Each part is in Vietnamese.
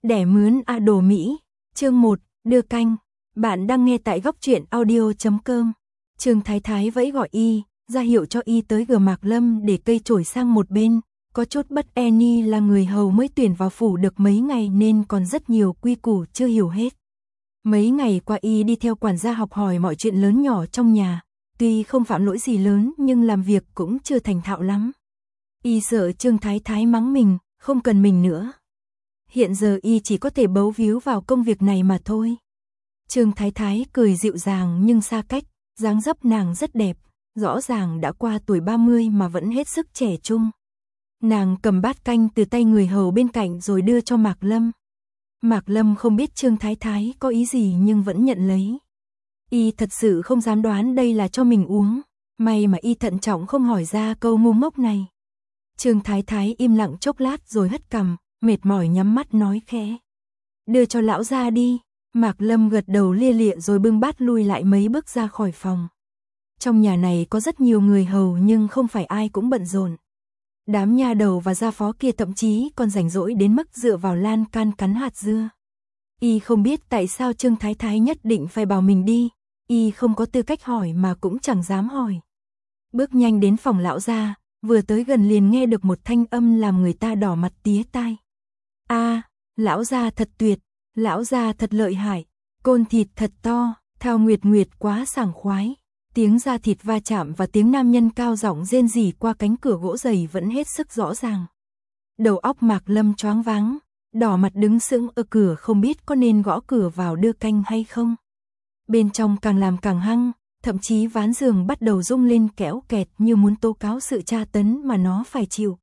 Đẻ mướn đồ Mỹ, chương 1, đưa canh. Bạn đang nghe tại góc truyện audio.com. Trương Thái Thái vẫy gọi y, ra hiệu cho y tới gờ Mạc Lâm để cây chổi sang một bên. Có chút bất e ni là người hầu mới tuyển vào phủ được mấy ngày nên còn rất nhiều quy củ chưa hiểu hết. Mấy ngày qua y đi theo quản gia học hỏi mọi chuyện lớn nhỏ trong nhà. Tuy không phạm lỗi gì lớn nhưng làm việc cũng chưa thành thạo lắm. Y sợ Trương Thái Thái mắng mình, không cần mình nữa. Hiện giờ y chỉ có thể bấu víu vào công việc này mà thôi. Trương Thái Thái cười dịu dàng nhưng xa cách, dáng dấp nàng rất đẹp, rõ ràng đã qua tuổi 30 mà vẫn hết sức trẻ trung. Nàng cầm bát canh từ tay người hầu bên cạnh rồi đưa cho Mạc Lâm. Mạc Lâm không biết Trương Thái Thái có ý gì nhưng vẫn nhận lấy. Y thật sự không dám đoán đây là cho mình uống, may mà y thận trọng không hỏi ra câu ngu ngốc này. Trương Thái Thái im lặng chốc lát rồi hất cằm, mệt mỏi nhắm mắt nói khẽ. Đưa cho lão gia đi. Mạc Lâm gật đầu lia lịa rồi bưng bát lui lại mấy bước ra khỏi phòng. Trong nhà này có rất nhiều người hầu nhưng không phải ai cũng bận rộn. Đám nha đầu và gia phó kia thậm chí còn rảnh rỗi đến mức dựa vào lan can cắn hạt dưa. Y không biết tại sao Trương Thái Thái nhất định phải bảo mình đi. Y không có tư cách hỏi mà cũng chẳng dám hỏi. Bước nhanh đến phòng lão gia, vừa tới gần liền nghe được một thanh âm làm người ta đỏ mặt tía tai. Lão gia thật tuyệt, lão gia thật lợi hại, côn thịt thật to, thao nguyệt nguyệt quá sảng khoái. Tiếng da thịt va chạm và tiếng nam nhân cao giọng rên rỉ qua cánh cửa gỗ dày vẫn hết sức rõ ràng. Đầu óc Mạc Lâm choáng váng, đỏ mặt đứng sững ở cửa không biết có nên gõ cửa vào đưa canh hay không. Bên trong càng làm càng hăng, thậm chí ván giường bắt đầu rung lên kéo kẹt như muốn tố cáo sự tra tấn mà nó phải chịu.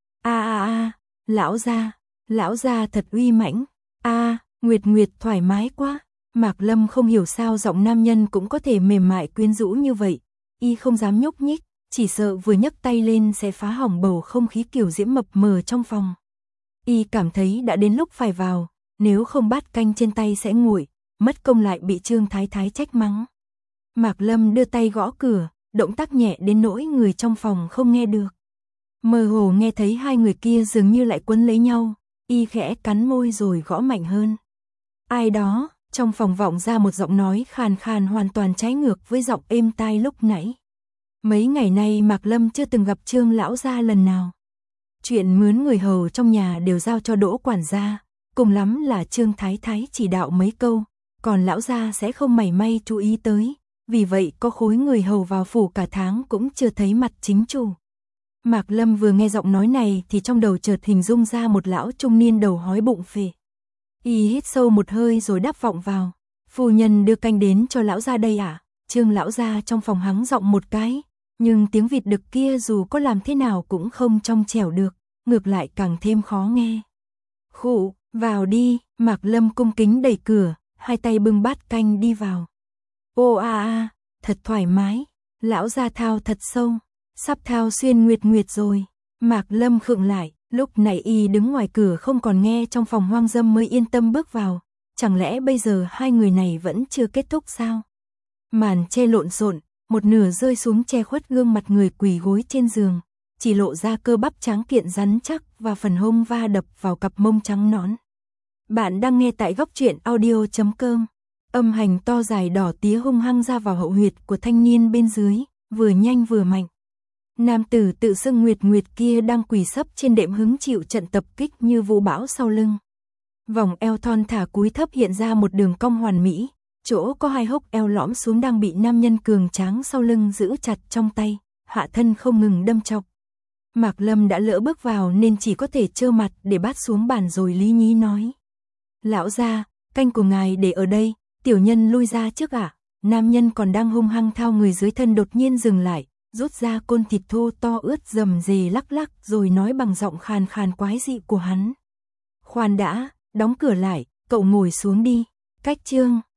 Lão gia thật uy mãnh. Nguyệt Nguyệt thoải mái quá. Mạc Lâm không hiểu sao giọng nam nhân cũng có thể mềm mại quyến rũ như vậy. Y không dám nhúc nhích, chỉ sợ vừa nhấc tay lên sẽ phá hỏng bầu không khí kiểu diễm mập mờ trong phòng. Y cảm thấy đã đến lúc phải vào, nếu không bát canh trên tay sẽ nguội, mất công lại bị Trương Thái Thái trách mắng. Mạc Lâm đưa tay gõ cửa, động tác nhẹ đến nỗi người trong phòng không nghe được. Mơ hồ nghe thấy hai người kia dường như lại quấn lấy nhau. Y khẽ cắn môi rồi gõ mạnh hơn. Ai đó, trong phòng vọng ra một giọng nói khàn khàn hoàn toàn trái ngược với giọng êm tai lúc nãy. Mấy ngày nay Mạc Lâm chưa từng gặp Trương lão gia lần nào. Chuyện mướn người hầu trong nhà đều giao cho Đỗ quản gia, cùng lắm là Trương Thái Thái chỉ đạo mấy câu, còn lão gia sẽ không mảy may chú ý tới, vì vậy có khối người hầu vào phủ cả tháng cũng chưa thấy mặt chính chủ. Mạc Lâm vừa nghe giọng nói này thì trong đầu chợt hình dung ra một lão trung niên đầu hói bụng phệ. Y hít sâu một hơi rồi đáp vọng vào. Phu nhân đưa canh đến cho lão gia đây à? Trương lão gia trong phòng hắng giọng một cái, nhưng tiếng vịt đực kia dù có làm thế nào cũng không trong trẻo được, ngược lại càng thêm khó nghe. Khụ, vào đi. Mạc Lâm cung kính đẩy cửa, hai tay bưng bát canh đi vào. Thật thoải mái. Lão gia thao thật sâu. Sắp thao xuyên nguyệt nguyệt rồi. Mạc Lâm khựng lại, lúc này y đứng ngoài cửa không còn nghe trong phòng hoang dâm mới yên tâm bước vào. Chẳng lẽ bây giờ hai người này vẫn chưa kết thúc sao? Màn che lộn xộn, một nửa rơi xuống che khuất gương mặt người quỳ gối trên giường, chỉ lộ ra cơ bắp trắng kiện rắn chắc và phần hông va đập vào cặp mông trắng nõn. Bạn đang nghe tại góc truyện audio.com. Âm hành to dài đỏ tía hung hăng ra vào hậu huyệt của thanh niên bên dưới, vừa nhanh vừa mạnh. Nam tử tự xưng Nguyệt Nguyệt kia đang quỳ sấp trên đệm hứng chịu trận tập kích như vũ bão sau lưng. Vòng eo thon thả cúi thấp hiện ra một đường cong hoàn mỹ, chỗ có hai hốc eo lõm xuống đang bị nam nhân cường tráng sau lưng giữ chặt trong tay, hạ thân không ngừng đâm chọc. Mạc Lâm đã lỡ bước vào nên chỉ có thể trơ mặt để bát xuống bàn rồi lý nhí nói. Lão gia, canh của ngài để ở đây, tiểu nhân lui ra trước ạ. Nam nhân còn đang hung hăng thao người dưới thân đột nhiên dừng lại, rút ra côn thịt thô to ướt rầm rề lắc lắc rồi nói bằng giọng khàn khàn quái dị của hắn. Khoan đã, đóng cửa lại, cậu ngồi xuống đi. Cách chương